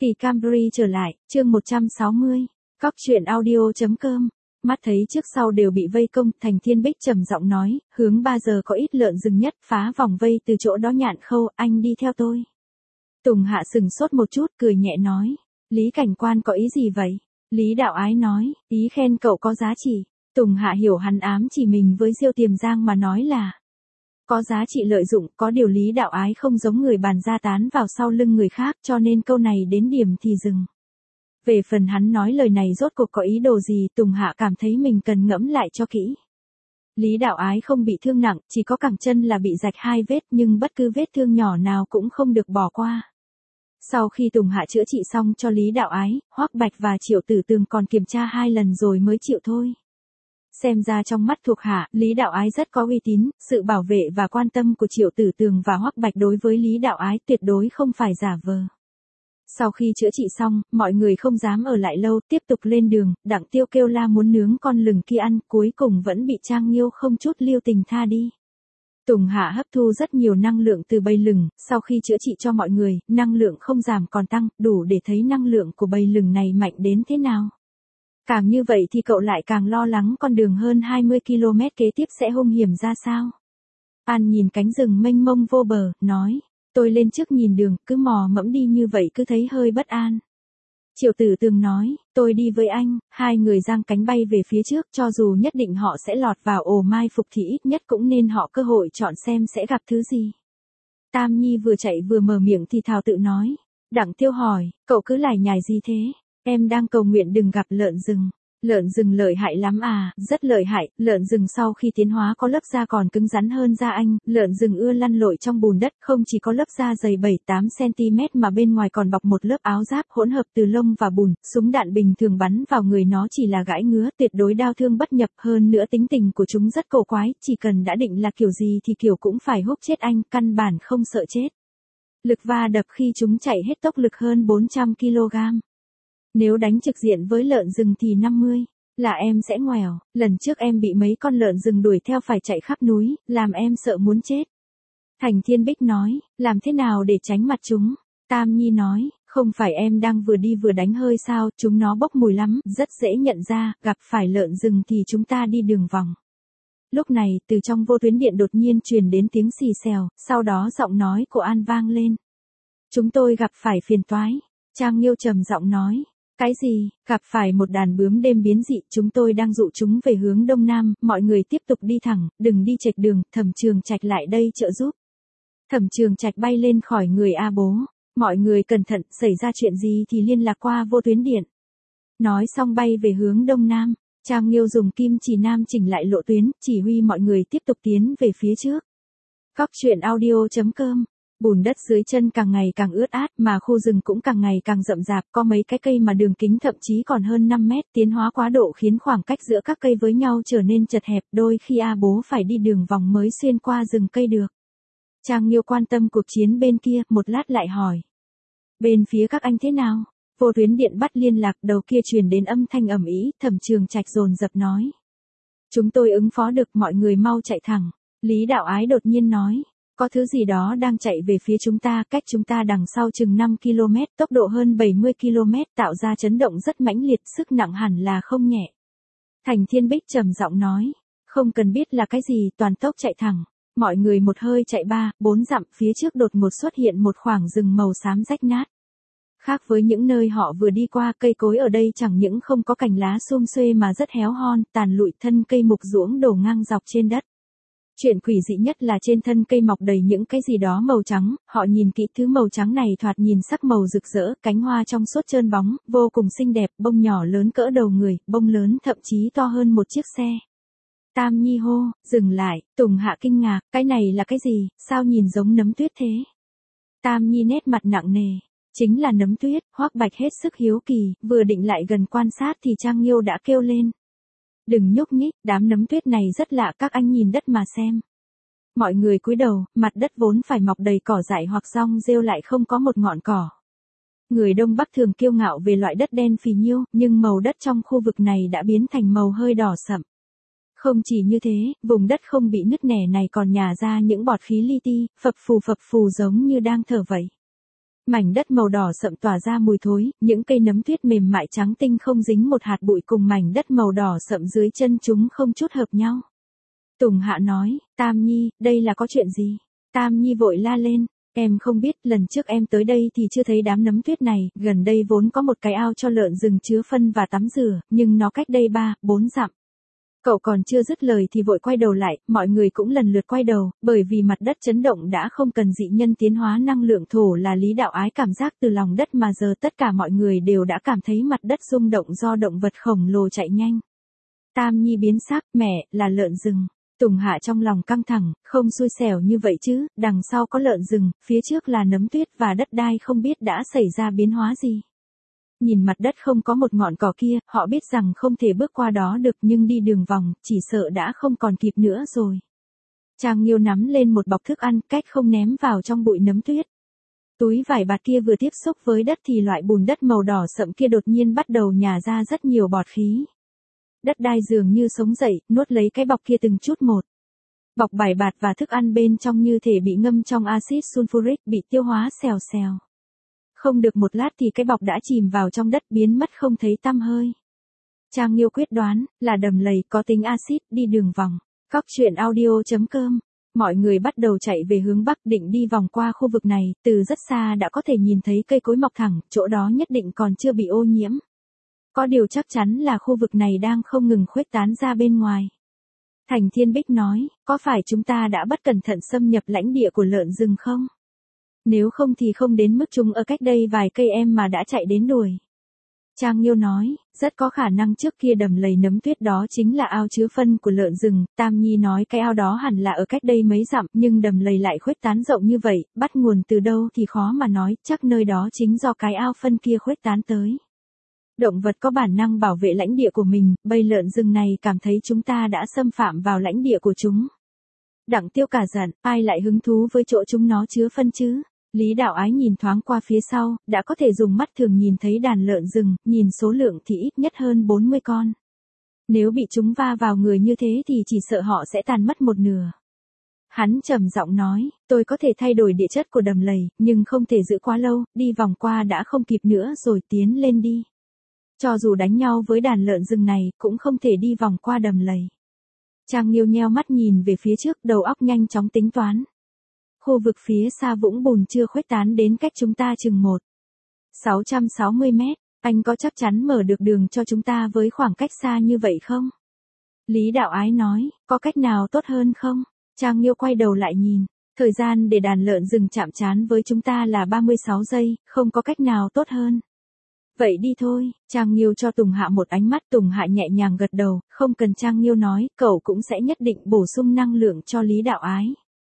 Kỳ Camry trở lại, chương 160. Cóc truyện audio.com. Mắt thấy trước sau đều bị vây công, Thành Thiên Bích trầm giọng nói, hướng 3 giờ có ít lợn rừng nhất, phá vòng vây từ chỗ đó Nhạn Khâu, anh đi theo tôi. Tùng Hạ sừng sốt một chút, cười nhẹ nói, Lý cảnh quan có ý gì vậy? Lý Đạo Ái nói, ý khen cậu có giá trị. Tùng Hạ hiểu hắn ám chỉ mình với Diêu Tiềm Giang mà nói là có giá trị lợi dụng, có điều Lý Đạo Ái không giống người bàn ra tán vào sau lưng người khác, cho nên câu này đến điểm thì dừng. Về phần hắn nói lời này rốt cuộc có ý đồ gì, Tùng Hạ cảm thấy mình cần ngẫm lại cho kỹ. Lý Đạo Ái không bị thương nặng, chỉ có cẳng chân là bị rạch 2 vết, nhưng bất cứ vết thương nhỏ nào cũng không được bỏ qua. Sau khi Tùng Hạ chữa trị xong cho Lý Đạo Ái, Hoắc Bạch và Triệu Tử Tường còn kiểm tra 2 lần rồi mới chịu thôi. Xem ra trong mắt thuộc hạ, Lý Đạo Ái rất có uy tín, sự bảo vệ và quan tâm của Triệu Tử Tường và Hoắc Bạch đối với Lý Đạo Ái tuyệt đối không phải giả vờ. Sau khi chữa trị xong, mọi người không dám ở lại lâu, tiếp tục lên đường, Đặng Tiêu kêu la muốn nướng con lừng kia ăn, cuối cùng vẫn bị Trang Nghiêu không chút lưu tình tha đi. Tùng Hạ hấp thu rất nhiều năng lượng từ bầy lừng, sau khi chữa trị cho mọi người, năng lượng không giảm còn tăng, đủ để thấy năng lượng của bầy lừng này mạnh đến thế nào. Càng như vậy thì cậu lại càng lo lắng con đường hơn 20 km kế tiếp sẽ hung hiểm ra sao. An nhìn cánh rừng mênh mông vô bờ, nói, tôi lên trước nhìn đường, cứ mò mẫm đi như vậy cứ thấy hơi bất an. Triệu Tử Tường nói, tôi đi với anh, 2 người giang cánh bay về phía trước, cho dù nhất định họ sẽ lọt vào ổ mai phục thì ít nhất cũng nên họ cơ hội chọn xem sẽ gặp thứ gì. Tam Nhi vừa chạy vừa mở miệng thì thào tự nói. Đặng Tiêu hỏi, cậu cứ lải nhải gì thế? Em đang cầu nguyện đừng gặp lợn rừng. Lợn rừng lợi hại lắm à, rất lợi hại, lợn rừng sau khi tiến hóa có lớp da còn cứng rắn hơn da anh, lợn rừng ưa lăn lội trong bùn đất, không chỉ có lớp da dày 7-8 cm mà bên ngoài còn bọc một lớp áo giáp hỗn hợp từ lông và bùn, súng đạn bình thường bắn vào người nó chỉ là gãi ngứa, tuyệt đối đau thương bất nhập, hơn nữa tính tình của chúng rất cổ quái, chỉ cần đã định là kiểu gì thì kiểu cũng phải húc chết anh, căn bản không sợ chết. Lực va đập khi chúng chạy hết tốc lực hơn 400 kg. Nếu đánh trực diện với lợn rừng thì 50, là em sẽ ngoẻo, lần trước em bị mấy con lợn rừng đuổi theo phải chạy khắp núi, làm em sợ muốn chết. Thành Thiên Bích nói, làm thế nào để tránh mặt chúng? Tam Nhi nói, không phải em đang vừa đi vừa đánh hơi sao, chúng nó bốc mùi lắm, rất dễ nhận ra, gặp phải lợn rừng thì chúng ta đi đường vòng. Lúc này, từ trong vô tuyến điện đột nhiên truyền đến tiếng xì xèo, sau đó giọng nói của An vang lên. Chúng tôi gặp phải phiền toái. Trang Nghiêu trầm giọng nói. Cái gì, gặp phải một đàn bướm đêm biến dị, chúng tôi đang dụ chúng về hướng đông nam, mọi người tiếp tục đi thẳng, đừng đi chệch đường, Thẩm Trường Trạch lại đây trợ giúp. Thẩm Trường Trạch bay lên khỏi người A Bố, mọi người cẩn thận, xảy ra chuyện gì thì liên lạc qua vô tuyến điện. Nói xong bay về hướng đông nam, Trang Nghiêu dùng kim chỉ nam chỉnh lại lộ tuyến, chỉ huy mọi người tiếp tục tiến về phía trước. Cóc truyện audio.com. Bùn đất dưới chân càng ngày càng ướt át mà khu rừng cũng càng ngày càng rậm rạp, có mấy cái cây mà đường kính thậm chí còn hơn 5 mét, tiến hóa quá độ khiến khoảng cách giữa các cây với nhau trở nên chật hẹp, đôi khi A Bố phải đi đường vòng mới xuyên qua rừng cây được. Trang Nghiêu quan tâm cuộc chiến bên kia, một lát lại hỏi. Bên phía các anh thế nào? Vô tuyến điện bắt liên lạc, đầu kia truyền đến âm thanh ầm ĩ, Thẩm Trường Trạch dồn dập nói. Chúng tôi ứng phó được, mọi người mau chạy thẳng. Lý Đạo Ái đột nhiên nói. Có thứ gì đó đang chạy về phía chúng ta, cách chúng ta đằng sau chừng 5 km, tốc độ hơn 70 km, tạo ra chấn động rất mãnh liệt, sức nặng hẳn là không nhẹ. Thành Thiên Bích trầm giọng nói, không cần biết là cái gì, toàn tốc chạy thẳng. Mọi người một hơi chạy 3-4 dặm, phía trước đột ngột xuất hiện một khoảng rừng màu xám rách nát. Khác với những nơi họ vừa đi qua, cây cối ở đây chẳng những không có cành lá sum xuê mà rất héo hon, tàn lụi, thân cây mục ruỗng đổ ngang dọc trên đất. Chuyện quỷ dị nhất là trên thân cây mọc đầy những cái gì đó màu trắng, họ nhìn kỹ thứ màu trắng này thoạt nhìn sắc màu rực rỡ, cánh hoa trong suốt trơn bóng, vô cùng xinh đẹp, bông nhỏ lớn cỡ đầu người, bông lớn thậm chí to hơn một chiếc xe. Tam Nhi hô, dừng lại, Tùng Hạ kinh ngạc, cái này là cái gì, sao nhìn giống nấm tuyết thế? Tam Nhi nét mặt nặng nề, chính là nấm tuyết, Hoắc Bạch hết sức hiếu kỳ, vừa định lại gần quan sát thì Trang Nghiêu đã kêu lên. Đừng nhúc nhích, đám nấm tuyết này rất lạ, các anh nhìn đất mà xem. Mọi người cúi đầu, mặt đất vốn phải mọc đầy cỏ dại hoặc rong rêu lại không có một ngọn cỏ. Người Đông Bắc thường kiêu ngạo về loại đất đen phì nhiêu, nhưng màu đất trong khu vực này đã biến thành màu hơi đỏ sậm. Không chỉ như thế, vùng đất không bị nứt nẻ này còn nhả ra những bọt khí li ti, phập phù giống như đang thở vậy. Mảnh đất màu đỏ sậm tỏa ra mùi thối, những cây nấm tuyết mềm mại trắng tinh không dính một hạt bụi cùng mảnh đất màu đỏ sậm dưới chân chúng không chút hợp nhau. Tùng Hạ nói, Tam Nhi, đây là có chuyện gì? Tam Nhi vội la lên, em không biết, lần trước em tới đây thì chưa thấy đám nấm tuyết này, gần đây vốn có một cái ao cho lợn rừng chứa phân và tắm rửa, nhưng nó cách đây 3-4 dặm. Cậu còn chưa dứt lời thì vội quay đầu lại, mọi người cũng lần lượt quay đầu, bởi vì mặt đất chấn động đã không cần dị nhân tiến hóa năng lượng thổ là Lý Đạo Ái cảm giác từ lòng đất mà giờ tất cả mọi người đều đã cảm thấy mặt đất rung động do động vật khổng lồ chạy nhanh. Tam Nhi biến sắc, mẹ, là lợn rừng. Tùng Hạ trong lòng căng thẳng, không xui xẻo như vậy chứ, đằng sau có lợn rừng, phía trước là nấm tuyết và đất đai không biết đã xảy ra biến hóa gì. Nhìn mặt đất không có một ngọn cỏ kia, họ biết rằng không thể bước qua đó được nhưng đi đường vòng, chỉ sợ đã không còn kịp nữa rồi. Trang Nghiêu nắm lên một bọc thức ăn, cách không ném vào trong bụi nấm tuyết. Túi vải bạt kia vừa tiếp xúc với đất thì loại bùn đất màu đỏ sậm kia đột nhiên bắt đầu nhả ra rất nhiều bọt khí. Đất đai dường như sống dậy, nuốt lấy cái bọc kia từng chút một. Bọc vải bạt và thức ăn bên trong như thể bị ngâm trong axit sulfuric bị tiêu hóa xèo xèo. Không được một lát thì cái bọc đã chìm vào trong đất biến mất không thấy tăm hơi. Trang Nghiêu quyết đoán, là đầm lầy có tính axit, đi đường vòng. Cóc truyện audio.com. Mọi người bắt đầu chạy về hướng bắc định đi vòng qua khu vực này, từ rất xa đã có thể nhìn thấy cây cối mọc thẳng, chỗ đó nhất định còn chưa bị ô nhiễm. Có điều chắc chắn là khu vực này đang không ngừng khuếch tán ra bên ngoài. Thành Thiên Bích nói, có phải chúng ta đã bất cẩn thận xâm nhập lãnh địa của lợn rừng không? Nếu không thì không đến mức chúng ở cách đây vài cây em mà đã chạy đến đuổi. Trang Nghiêu nói, rất có khả năng trước kia đầm lầy nấm tuyết đó chính là ao chứa phân của lợn rừng. Tam Nhi nói cái ao đó hẳn là ở cách đây mấy dặm, nhưng đầm lầy lại khuếch tán rộng như vậy, bắt nguồn từ đâu thì khó mà nói, chắc nơi đó chính do cái ao phân kia khuếch tán tới. Động vật có bản năng bảo vệ lãnh địa của mình, bầy lợn rừng này cảm thấy chúng ta đã xâm phạm vào lãnh địa của chúng. Đặng Tiêu cả giận, ai lại hứng thú với chỗ chúng nó chứa phân chứ? Lý Đạo Ái nhìn thoáng qua phía sau, đã có thể dùng mắt thường nhìn thấy đàn lợn rừng, nhìn số lượng thì ít nhất hơn 40 con. Nếu bị chúng va vào người như thế thì chỉ sợ họ sẽ tàn mất một nửa. Hắn trầm giọng nói, tôi có thể thay đổi địa chất của đầm lầy, nhưng không thể giữ quá lâu, đi vòng qua đã không kịp nữa rồi tiến lên đi. Cho dù đánh nhau với đàn lợn rừng này, cũng không thể đi vòng qua đầm lầy. Trang Nghiêu nheo mắt nhìn về phía trước, đầu óc nhanh chóng tính toán. Khu vực phía xa vũng bùn chưa khuếch tán đến cách chúng ta chừng 660 mét, anh có chắc chắn mở được đường cho chúng ta với khoảng cách xa như vậy không? Lý Đạo Ái nói, có cách nào tốt hơn không? Trang Nghiêu quay đầu lại nhìn, thời gian để đàn lợn rừng chạm trán với chúng ta là 36 giây, không có cách nào tốt hơn. Vậy đi thôi, Trang Nghiêu cho Tùng Hạ một ánh mắt. Tùng Hạ nhẹ nhàng gật đầu, không cần Trang Nghiêu nói, cậu cũng sẽ nhất định bổ sung năng lượng cho Lý Đạo Ái.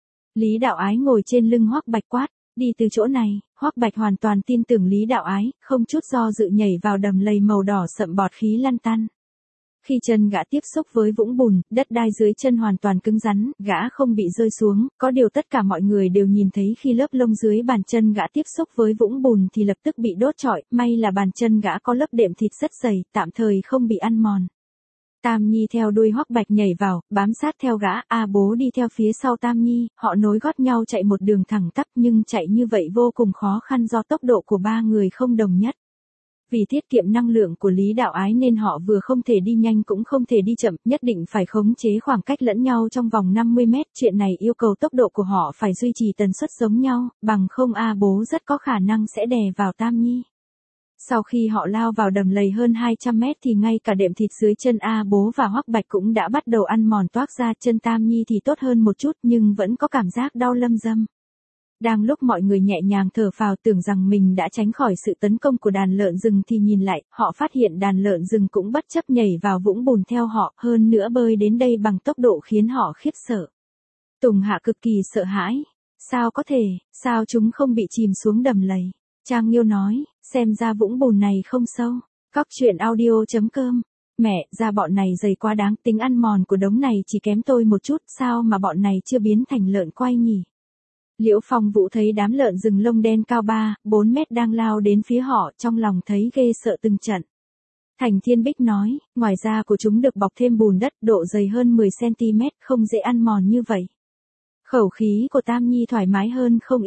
Lý Đạo Ái ngồi trên lưng Hoắc Bạch quát, đi từ chỗ này. Hoắc Bạch hoàn toàn tin tưởng Lý Đạo Ái, không chút do dự nhảy vào đầm lầy màu đỏ sậm bọt khí lăn tăn. Khi chân gã tiếp xúc với vũng bùn, đất đai dưới chân hoàn toàn cứng rắn, gã không bị rơi xuống, có điều tất cả mọi người đều nhìn thấy khi lớp lông dưới bàn chân gã tiếp xúc với vũng bùn thì lập tức bị đốt trọi, may là bàn chân gã có lớp đệm thịt rất dày, tạm thời không bị ăn mòn. Tam Nhi theo đuôi Hoắc Bạch nhảy vào, bám sát theo gã, Bố đi theo phía sau Tam Nhi, họ nối gót nhau chạy một đường thẳng tắp nhưng chạy như vậy vô cùng khó khăn do tốc độ của ba người không đồng nhất. Vì tiết kiệm năng lượng của Lý Đạo Ái nên họ vừa không thể đi nhanh cũng không thể đi chậm, nhất định phải khống chế khoảng cách lẫn nhau trong vòng 50 mét. Chuyện này yêu cầu tốc độ của họ phải duy trì tần suất giống nhau, bằng không Bố rất có khả năng sẽ đè vào Tam Nhi. Sau khi họ lao vào đầm lầy hơn 200 mét thì ngay cả đệm thịt dưới chân Bố và Hoắc Bạch cũng đã bắt đầu ăn mòn toác ra. Chân Tam Nhi thì tốt hơn một chút nhưng vẫn có cảm giác đau lâm dâm. Đang lúc mọi người nhẹ nhàng thở phào tưởng rằng mình đã tránh khỏi sự tấn công của đàn lợn rừng thì nhìn lại, họ phát hiện đàn lợn rừng cũng bất chấp nhảy vào vũng bùn theo họ, hơn nữa bơi đến đây bằng tốc độ khiến họ khiếp sợ. Tùng Hạ cực kỳ sợ hãi. Sao có thể, sao chúng không bị chìm xuống đầm lầy? Trang Nghiêu nói, xem ra vũng bùn này không sâu. Cóc truyện audio.com. Mẹ, da bọn này dày quá đáng, tính ăn mòn của đống này chỉ kém tôi một chút, sao mà bọn này chưa biến thành lợn quay nhỉ? Liễu Phong Vũ thấy đám lợn rừng lông đen cao 3-4 mét đang lao đến phía họ, trong lòng thấy ghê sợ từng trận. Thành Thiên Bích nói, ngoài da của chúng được bọc thêm bùn đất, độ dày hơn 10 cm, không dễ ăn mòn như vậy. Khẩu khí của Tam Nhi thoải mái hơn không ít,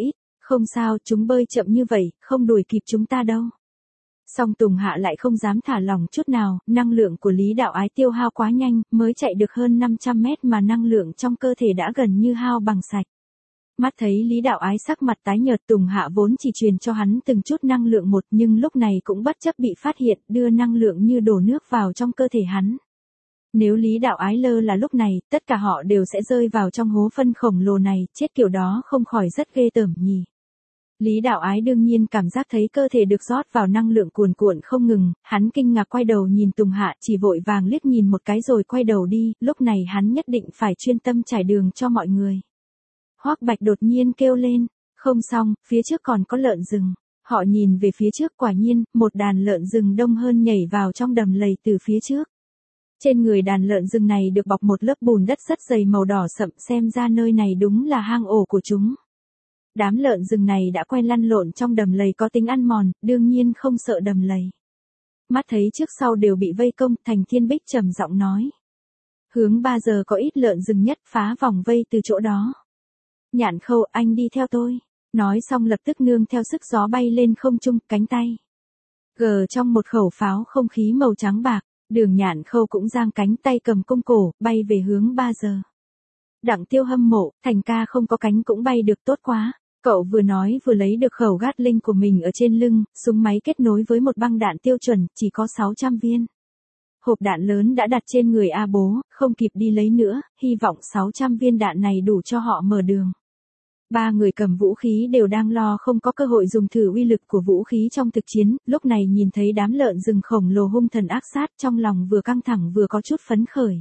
Không sao, chúng bơi chậm như vậy, không đuổi kịp chúng ta đâu. Song Tùng Hạ lại không dám thả lỏng chút nào, năng lượng của Lý Đạo Ái tiêu hao quá nhanh, mới chạy được hơn 500 mét mà năng lượng trong cơ thể đã gần như hao bằng sạch. Mắt thấy Lý Đạo Ái sắc mặt tái nhợt, Tùng Hạ vốn chỉ truyền cho hắn từng chút năng lượng một, nhưng lúc này cũng bất chấp bị phát hiện, đưa năng lượng như đổ nước vào trong cơ thể hắn. Nếu Lý Đạo Ái lơ là lúc này, tất cả họ đều sẽ rơi vào trong hố phân khổng lồ này, chết kiểu đó không khỏi rất ghê tởm nhỉ. Lý Đạo Ái đương nhiên cảm giác thấy cơ thể được rót vào năng lượng cuồn cuộn không ngừng, hắn kinh ngạc quay đầu nhìn Tùng Hạ, chỉ vội vàng liếc nhìn một cái rồi quay đầu đi, lúc này hắn nhất định phải chuyên tâm trải đường cho mọi người. Hoắc Bạch đột nhiên kêu lên, không xong, phía trước còn có lợn rừng. Họ nhìn về phía trước, quả nhiên, một đàn lợn rừng đông hơn nhảy vào trong đầm lầy từ phía trước. Trên người đàn lợn rừng này được bọc một lớp bùn đất rất dày màu đỏ sậm, xem ra nơi này đúng là hang ổ của chúng. Đám lợn rừng này đã quen lăn lộn trong đầm lầy có tính ăn mòn, đương nhiên không sợ đầm lầy. Mắt thấy trước sau đều bị vây công, Thành Thiên Bích trầm giọng nói. Hướng 3 giờ có ít lợn rừng nhất, phá vòng vây từ chỗ đó. Nhạn Khâu, anh đi theo tôi. Nói xong lập tức nương theo sức gió bay lên không trung, cánh tay gờ trong một khẩu pháo không khí màu trắng bạc. Đường Nhạn Khâu cũng giang cánh tay cầm cung cổ, bay về hướng 3 giờ. Đặng Tiêu hâm mộ, Thành ca không có cánh cũng bay được tốt quá. Cậu vừa nói vừa lấy được khẩu Gatling của mình ở trên lưng, súng máy kết nối với một băng đạn tiêu chuẩn, chỉ có 600 viên. Hộp đạn lớn đã đặt trên người A Bố, không kịp đi lấy nữa, hy vọng 600 viên đạn này đủ cho họ mở đường. 3 người cầm vũ khí đều đang lo không có cơ hội dùng thử uy lực của vũ khí trong thực chiến, lúc này nhìn thấy đám lợn rừng khổng lồ hung thần ác sát, trong lòng vừa căng thẳng vừa có chút phấn khởi.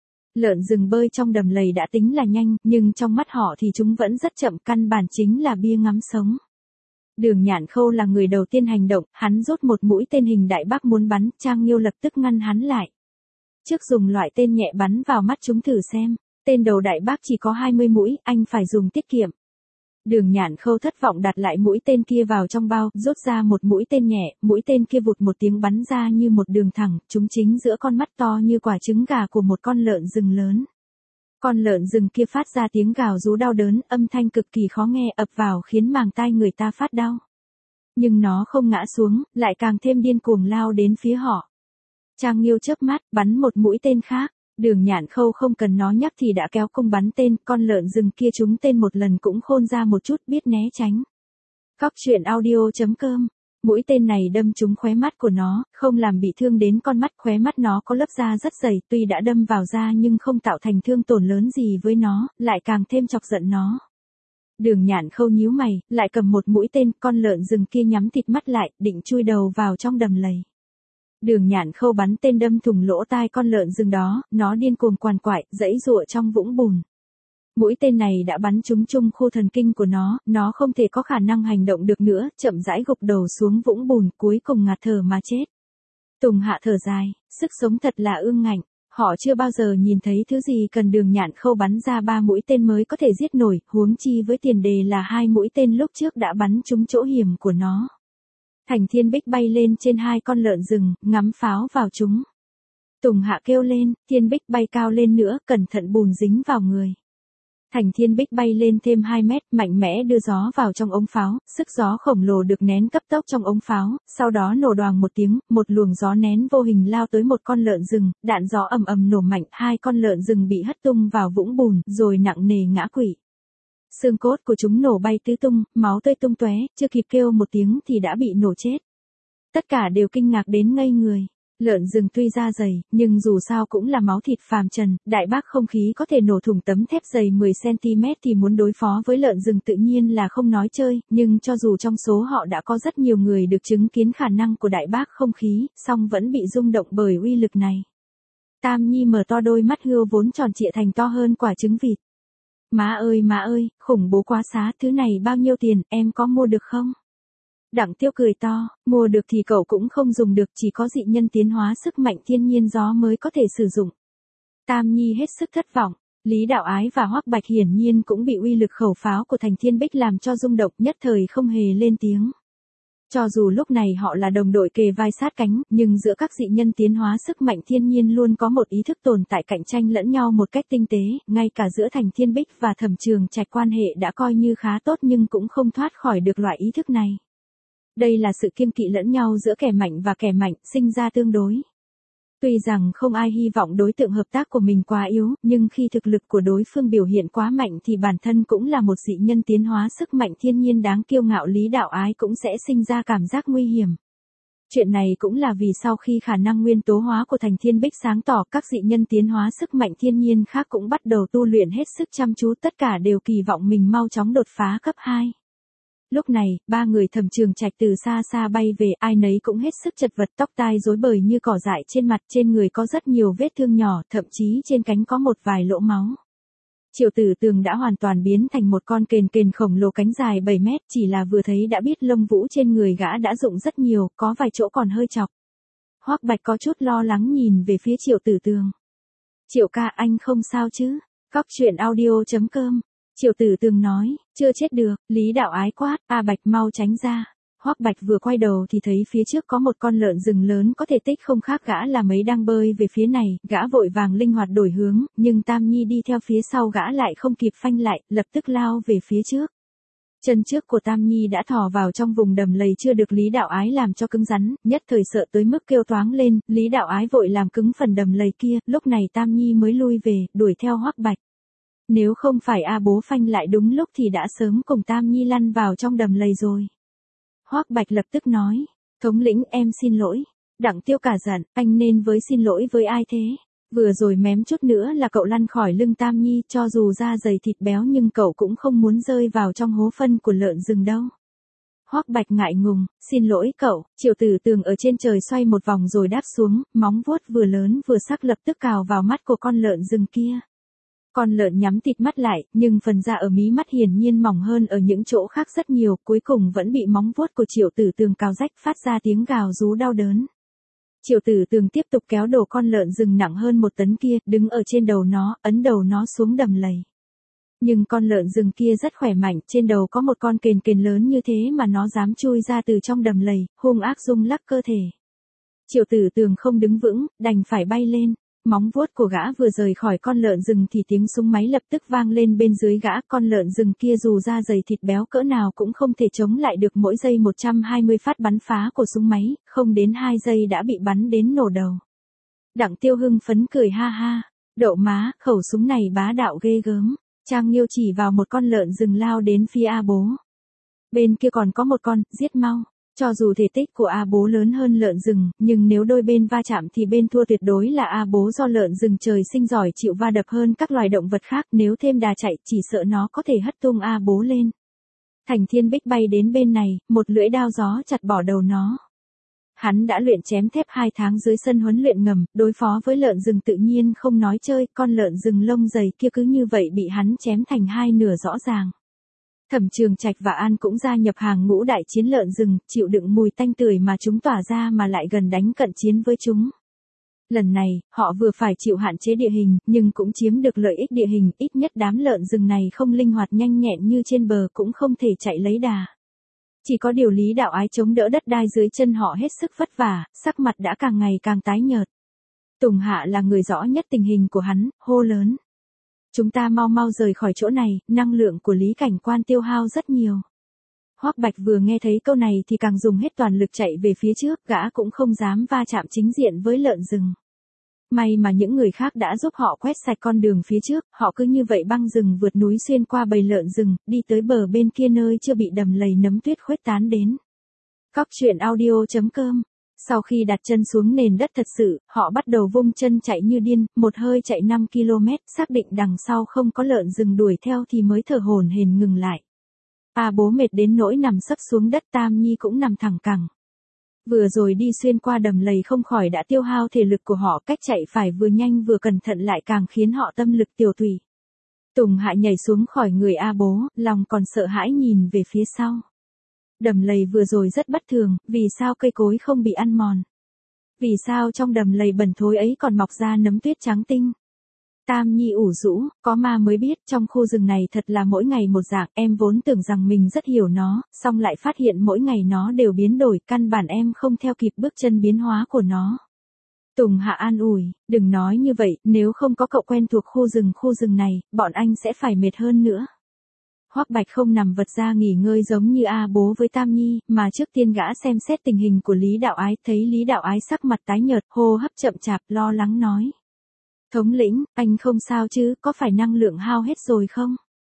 Lợn rừng bơi trong đầm lầy đã tính là nhanh, nhưng trong mắt họ thì chúng vẫn rất chậm, căn bản chính là bia ngắm sống. Đường Nhạn Khâu là người đầu tiên hành động, hắn rút một mũi tên hình đại bác muốn bắn, Trang Nghiêu lập tức ngăn hắn lại. Trước dùng loại tên nhẹ bắn vào mắt chúng thử xem, tên đầu đại bác chỉ có 20 mũi, anh phải dùng tiết kiệm. Đường Nhạn Khâu thất vọng đặt lại mũi tên kia vào trong bao, rút ra một mũi tên nhẹ, mũi tên kia vụt một tiếng bắn ra như một đường thẳng, trúng chính giữa con mắt to như quả trứng gà của một con lợn rừng lớn. Con lợn rừng kia phát ra tiếng gào rú đau đớn, âm thanh cực kỳ khó nghe ập vào khiến màng tai người ta phát đau. Nhưng nó không ngã xuống, lại càng thêm điên cuồng lao đến phía họ. Trang Nghiêu chớp mắt, bắn một mũi tên khác. Đường Nhạn Khâu không cần nó nhắc thì đã kéo cung bắn tên, con lợn rừng kia trúng tên một lần cũng khôn ra một chút, biết né tránh. Cóc truyện audio.com. Mũi tên này đâm trúng khóe mắt của nó, không làm bị thương đến con mắt, khóe mắt nó có lớp da rất dày, tuy đã đâm vào da nhưng không tạo thành thương tổn lớn gì với nó, lại càng thêm chọc giận nó. Đường Nhạn Khâu nhíu mày, lại cầm một mũi tên, con lợn rừng kia nhắm thịt mắt lại, định chui đầu vào trong đầm lầy. Đường Nhạn Khâu bắn tên đâm thủng lỗ tai con lợn rừng đó, nó điên cuồng quằn quại, giãy giụa trong vũng bùn. Mũi tên này đã bắn trúng trung khu thần kinh của nó không thể có khả năng hành động được nữa, chậm rãi gục đầu xuống vũng bùn, cuối cùng ngạt thở mà chết. Tùng Hạ thở dài, sức sống thật là ương ngạnh, họ chưa bao giờ nhìn thấy thứ gì cần Đường Nhạn Khâu bắn ra 3 mũi tên mới có thể giết nổi, huống chi với tiền đề là 2 mũi tên lúc trước đã bắn trúng chỗ hiểm của nó. Thành Thiên Bích bay lên trên 2 con lợn rừng, ngắm pháo vào chúng. Tùng Hạ kêu lên, Thiên Bích bay cao lên nữa, cẩn thận bùn dính vào người. Thành Thiên Bích bay lên thêm 2 mét, mạnh mẽ đưa gió vào trong ống pháo, sức gió khổng lồ được nén cấp tốc trong ống pháo, sau đó nổ đoàng một tiếng, một luồng gió nén vô hình lao tới một con lợn rừng, đạn gió ầm ầm nổ mạnh, 2 con lợn rừng bị hất tung vào vũng bùn, rồi nặng nề ngã quỵ. Xương cốt của chúng nổ bay tứ tung, máu tươi tung tóe, chưa kịp kêu một tiếng thì đã bị nổ chết. Tất cả đều kinh ngạc đến ngây người. Lợn rừng tuy da dày, nhưng dù sao cũng là máu thịt phàm trần, đại bác không khí có thể nổ thủng tấm thép dày 10cm thì muốn đối phó với lợn rừng tự nhiên là không nói chơi, nhưng cho dù trong số họ đã có rất nhiều người được chứng kiến khả năng của đại bác không khí, song vẫn bị rung động bởi uy lực này. Tam Nhi mở to đôi mắt hươu vốn tròn trịa thành to hơn quả trứng vịt. Má ơi, khủng bố quá xá, thứ này bao nhiêu tiền, em có mua được không? Đặng Tiêu cười to, mua được thì cậu cũng không dùng được, chỉ có dị nhân tiến hóa sức mạnh thiên nhiên gió mới có thể sử dụng. Tam Nhi hết sức thất vọng, Lý Đạo Ái và Hoắc Bạch hiển nhiên cũng bị uy lực khẩu pháo của Thành Thiên Bích làm cho rung động, nhất thời không hề lên tiếng. Cho dù lúc này họ là đồng đội kề vai sát cánh, nhưng giữa các dị nhân tiến hóa sức mạnh thiên nhiên luôn có một ý thức tồn tại cạnh tranh lẫn nhau một cách tinh tế, ngay cả giữa Thành Thiên Bích và Thẩm Trường Trạch quan hệ đã coi như khá tốt nhưng cũng không thoát khỏi được loại ý thức này. Đây là sự kiêng kỵ lẫn nhau giữa kẻ mạnh và kẻ mạnh, sinh ra tương đối. Tuy rằng không ai hy vọng đối tượng hợp tác của mình quá yếu, nhưng khi thực lực của đối phương biểu hiện quá mạnh thì bản thân cũng là một dị nhân tiến hóa sức mạnh thiên nhiên đáng kiêu ngạo, Lý Đạo Ái cũng sẽ sinh ra cảm giác nguy hiểm. Chuyện này cũng là vì sau khi khả năng nguyên tố hóa của Thành Thiên Bích sáng tỏ, các dị nhân tiến hóa sức mạnh thiên nhiên khác cũng bắt đầu tu luyện hết sức chăm chú, tất cả đều kỳ vọng mình mau chóng đột phá cấp 2. Lúc này, ba người Thẩm Trường Trạch từ xa xa bay về, ai nấy cũng hết sức chật vật, tóc tai rối bời như cỏ dại trên mặt, trên người có rất nhiều vết thương nhỏ, thậm chí trên cánh có một vài lỗ máu. Triệu Tử Tường đã hoàn toàn biến thành một con kền kền khổng lồ cánh dài 7 mét, chỉ là vừa thấy đã biết lông vũ trên người gã đã rụng rất nhiều, có vài chỗ còn hơi chọc. Hoắc Bạch có chút lo lắng nhìn về phía Triệu Tử Tường. Triệu ca, anh không sao chứ? Cóc truyện audio.com. Triệu Tử Tường nói, chưa chết được. Lý Đạo Ái quát, A Bạch mau tránh ra. Hoắc Bạch vừa quay đầu thì thấy phía trước có một con lợn rừng lớn có thể tích không khác gã là mấy đang bơi về phía này, gã vội vàng linh hoạt đổi hướng, nhưng Tam Nhi đi theo phía sau gã lại không kịp phanh lại, lập tức lao về phía trước. Chân trước của Tam Nhi đã thò vào trong vùng đầm lầy chưa được Lý Đạo Ái làm cho cứng rắn, nhất thời sợ tới mức kêu toáng lên, Lý Đạo Ái vội làm cứng phần đầm lầy kia, lúc này Tam Nhi mới lui về, đuổi theo Hoắc Bạch. Nếu không phải A Bố phanh lại đúng lúc thì đã sớm cùng Tam Nhi lăn vào trong đầm lầy rồi. Hoắc Bạch lập tức nói, thống lĩnh em xin lỗi. Đặng Tiêu cả giận, anh nên xin lỗi với ai thế? Vừa rồi mém chút nữa là cậu lăn khỏi lưng Tam Nhi, cho dù da dày thịt béo nhưng cậu cũng không muốn rơi vào trong hố phân của lợn rừng đâu. Hoắc Bạch ngại ngùng, xin lỗi cậu. Triệu Tử Tường ở trên trời xoay một vòng rồi đáp xuống, móng vuốt vừa lớn vừa sắc lập tức cào vào mắt của con lợn rừng kia. Con lợn nhắm tịt mắt lại, nhưng phần da ở mí mắt hiển nhiên mỏng hơn ở những chỗ khác rất nhiều, cuối cùng vẫn bị móng vuốt của Triệu Tử Tường cào rách, phát ra tiếng gào rú đau đớn. Triệu Tử Tường tiếp tục kéo đổ con lợn rừng nặng hơn 1 tấn kia, đứng ở trên đầu nó, ấn đầu nó xuống đầm lầy. Nhưng con lợn rừng kia rất khỏe mạnh, trên đầu có một con kền kền lớn như thế mà nó dám chui ra từ trong đầm lầy, hung ác rung lắc cơ thể. Triệu Tử Tường không đứng vững, đành phải bay lên. Móng vuốt của gã vừa rời khỏi con lợn rừng thì tiếng súng máy lập tức vang lên bên dưới gã, con lợn rừng kia dù da dày thịt béo cỡ nào cũng không thể chống lại được mỗi giây 120 phát bắn phá của súng máy, không đến 2 giây đã bị bắn đến nổ đầu. Đặng Tiêu hưng phấn cười ha ha, đậu má, khẩu súng này bá đạo ghê gớm. Trang Nghiêu chỉ vào một con lợn rừng lao đến phía A Bố. Bên kia còn có một con, giết mau. Cho dù thể tích của A Bố lớn hơn lợn rừng, nhưng nếu đôi bên va chạm thì bên thua tuyệt đối là A Bố, do lợn rừng trời sinh giỏi chịu va đập hơn các loài động vật khác, nếu thêm đà chạy chỉ sợ nó có thể hất tung A Bố lên. Thành Thiên Bích bay đến bên này, một lưỡi đao gió chặt bỏ đầu nó. Hắn đã luyện chém thép 2 tháng dưới sân huấn luyện ngầm, đối phó với lợn rừng tự nhiên không nói chơi, con lợn rừng lông dày kia cứ như vậy bị hắn chém thành 2 nửa rõ ràng. Thẩm Trường Trạch và An cũng gia nhập hàng ngũ đại chiến lợn rừng, chịu đựng mùi tanh tưởi mà chúng tỏa ra mà lại gần đánh cận chiến với chúng. Lần này, họ vừa phải chịu hạn chế địa hình, nhưng cũng chiếm được lợi ích địa hình, ít nhất đám lợn rừng này không linh hoạt nhanh nhẹn như trên bờ, cũng không thể chạy lấy đà. Chỉ có điều Lý Đạo Ái chống đỡ đất đai dưới chân họ hết sức vất vả, sắc mặt đã càng ngày càng tái nhợt. Tùng Hạ là người rõ nhất tình hình của hắn, hô lớn. Chúng ta mau mau rời khỏi chỗ này, năng lượng của Lý Cảnh Quan tiêu hao rất nhiều. Hoắc Bạch vừa nghe thấy câu này thì càng dùng hết toàn lực chạy về phía trước, gã cũng không dám va chạm chính diện với lợn rừng. May mà những người khác đã giúp họ quét sạch con đường phía trước, họ cứ như vậy băng rừng vượt núi xuyên qua bầy lợn rừng, đi tới bờ bên kia nơi chưa bị đầm lầy nấm tuyết khuếch tán đến. Cóc truyện audio.com. Sau khi đặt chân xuống nền đất thật sự, họ bắt đầu vung chân chạy như điên, một hơi chạy 5 km, xác định đằng sau không có lợn rừng đuổi theo thì mới thở hổn hển ngừng lại. A Bố mệt đến nỗi nằm sấp xuống đất, Tam Nhi cũng nằm thẳng cẳng. Vừa rồi đi xuyên qua đầm lầy không khỏi đã tiêu hao thể lực của họ, cách chạy phải vừa nhanh vừa cẩn thận lại càng khiến họ tâm lực tiêu tùy. Tùng Hạ nhảy xuống khỏi người A Bố, lòng còn sợ hãi nhìn về phía sau. Đầm lầy vừa rồi rất bất thường, vì sao cây cối không bị ăn mòn? Vì sao trong đầm lầy bẩn thối ấy còn mọc ra nấm tuyết trắng tinh? Tam Nhi ủ rũ, có ma mới biết trong khu rừng này thật là mỗi ngày một dạng, em vốn tưởng rằng mình rất hiểu nó, xong lại phát hiện mỗi ngày nó đều biến đổi, căn bản em không theo kịp bước chân biến hóa của nó. Tùng Hạ an ủi, đừng nói như vậy, nếu không có cậu quen thuộc khu rừng này, bọn anh sẽ phải mệt hơn nữa. Hoắc Bạch không nằm vật ra nghỉ ngơi giống như A bố với Tam Nhi, mà trước tiên gã xem xét tình hình của Lý Đạo Ái, thấy Lý Đạo Ái sắc mặt tái nhợt, hô hấp chậm chạp, lo lắng nói. Thống lĩnh, anh không sao chứ, có phải năng lượng hao hết rồi không?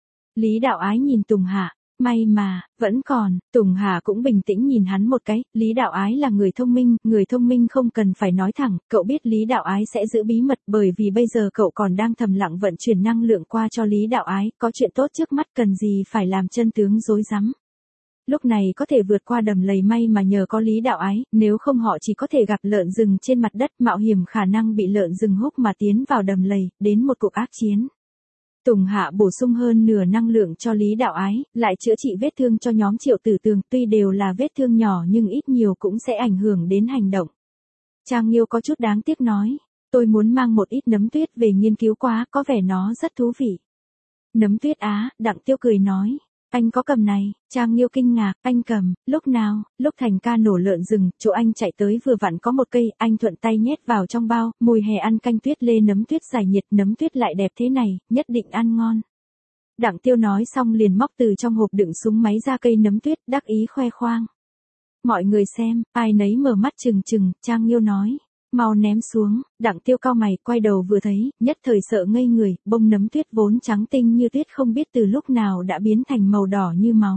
Lý Đạo Ái nhìn Tùng Hạ, may mà, vẫn còn, Tùng Hạ cũng bình tĩnh nhìn hắn một cái, Lý Đạo Ái là người thông minh không cần phải nói thẳng, cậu biết Lý Đạo Ái sẽ giữ bí mật bởi vì bây giờ cậu còn đang thầm lặng vận chuyển năng lượng qua cho Lý Đạo Ái, có chuyện tốt trước mắt cần gì phải làm chân tướng rối rắm. Lúc này có thể vượt qua đầm lầy may mà nhờ có Lý Đạo Ái, nếu không họ chỉ có thể gặp lợn rừng trên mặt đất, mạo hiểm khả năng bị lợn rừng húc mà tiến vào đầm lầy, đến một cuộc ác chiến. Tùng Hạ bổ sung hơn nửa năng lượng cho Lý Đạo Ái, lại chữa trị vết thương cho nhóm Triệu Tử Tường, tuy đều là vết thương nhỏ nhưng ít nhiều cũng sẽ ảnh hưởng đến hành động. Trang Nghiêu có chút đáng tiếc nói, tôi muốn mang một ít nấm tuyết về nghiên cứu quá, có vẻ nó rất thú vị. Nấm tuyết á, Đặng Tiêu cười nói. Anh có cầm này, Trang Nghiêu kinh ngạc, anh cầm, lúc nào, lúc Thành ca nổ lợn rừng, chỗ anh chạy tới vừa vặn có một cây, anh thuận tay nhét vào trong bao, mùi hè ăn canh tuyết lê nấm tuyết giải nhiệt, nấm tuyết lại đẹp thế này, nhất định ăn ngon. Đặng Tiêu nói xong liền móc từ trong hộp đựng súng máy ra cây nấm tuyết, đắc ý khoe khoang. Mọi người xem, ai nấy mở mắt trừng trừng, Trang Nghiêu nói. Mau ném xuống, Đặng Tiêu cau mày, quay đầu vừa thấy, nhất thời sợ ngây người, bông nấm tuyết vốn trắng tinh như tuyết không biết từ lúc nào đã biến thành màu đỏ như máu.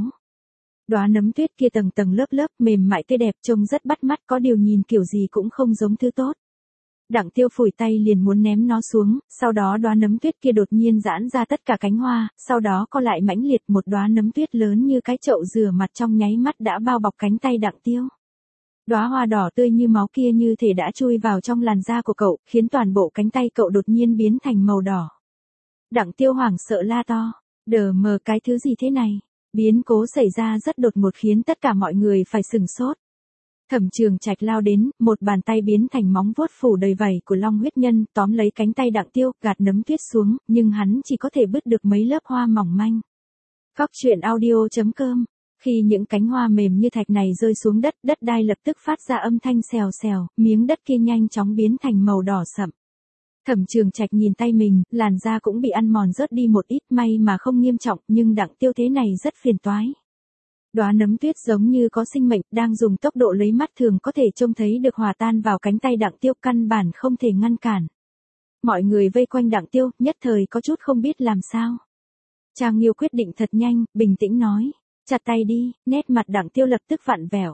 Đóa nấm tuyết kia tầng tầng lớp lớp, mềm mại tươi đẹp, trông rất bắt mắt, có điều nhìn kiểu gì cũng không giống thứ tốt. Đặng Tiêu phủi tay liền muốn ném nó xuống, sau đó đóa nấm tuyết kia đột nhiên giãn ra tất cả cánh hoa, sau đó co lại mãnh liệt, một đóa nấm tuyết lớn như cái chậu rửa mặt trong nháy mắt đã bao bọc cánh tay Đặng Tiêu. Đóa hoa đỏ tươi như máu kia như thể đã chui vào trong làn da của cậu, khiến toàn bộ cánh tay cậu đột nhiên biến thành màu đỏ. Đặng Tiêu hoảng sợ la to, đờ mờ cái thứ gì thế này? Biến cố xảy ra rất đột ngột khiến tất cả mọi người phải sửng sốt. Thẩm Trường Trạch lao đến, một bàn tay biến thành móng vuốt phủ đầy vảy của Long Huyết Nhân, tóm lấy cánh tay Đặng Tiêu, gạt nấm tuyết xuống, nhưng hắn chỉ có thể bứt được mấy lớp hoa mỏng manh. Cóc truyện audio.com. Khi những cánh hoa mềm như thạch này rơi xuống đất, đất đai lập tức phát ra âm thanh xèo xèo, miếng đất kia nhanh chóng biến thành màu đỏ sậm. Thẩm Trường Trạch nhìn tay mình, làn da cũng bị ăn mòn rớt đi một ít, may mà không nghiêm trọng, nhưng Đặng Tiêu thế này rất phiền toái. Đóa nấm tuyết giống như có sinh mệnh, đang dùng tốc độ lấy mắt thường có thể trông thấy được hòa tan vào cánh tay Đặng Tiêu, căn bản không thể ngăn cản. Mọi người vây quanh Đặng Tiêu, nhất thời có chút không biết làm sao. Trang Nghiêu quyết định thật nhanh, bình tĩnh nói. Chặt tay đi, nét mặt Đặng Tiêu lập tức vặn vẹo.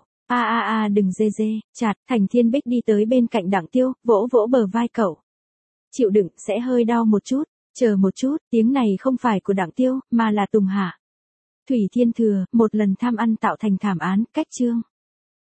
Đừng dê dê, chặt. Thành Thiên Bích đi tới bên cạnh Đặng Tiêu, vỗ vỗ bờ vai cậu. Chịu đựng, sẽ hơi đau một chút, chờ một chút, tiếng này không phải của Đặng Tiêu, mà là Tùng Hạ. Thủy Thiên Thừa, một lần tham ăn tạo thành thảm án, cách chương.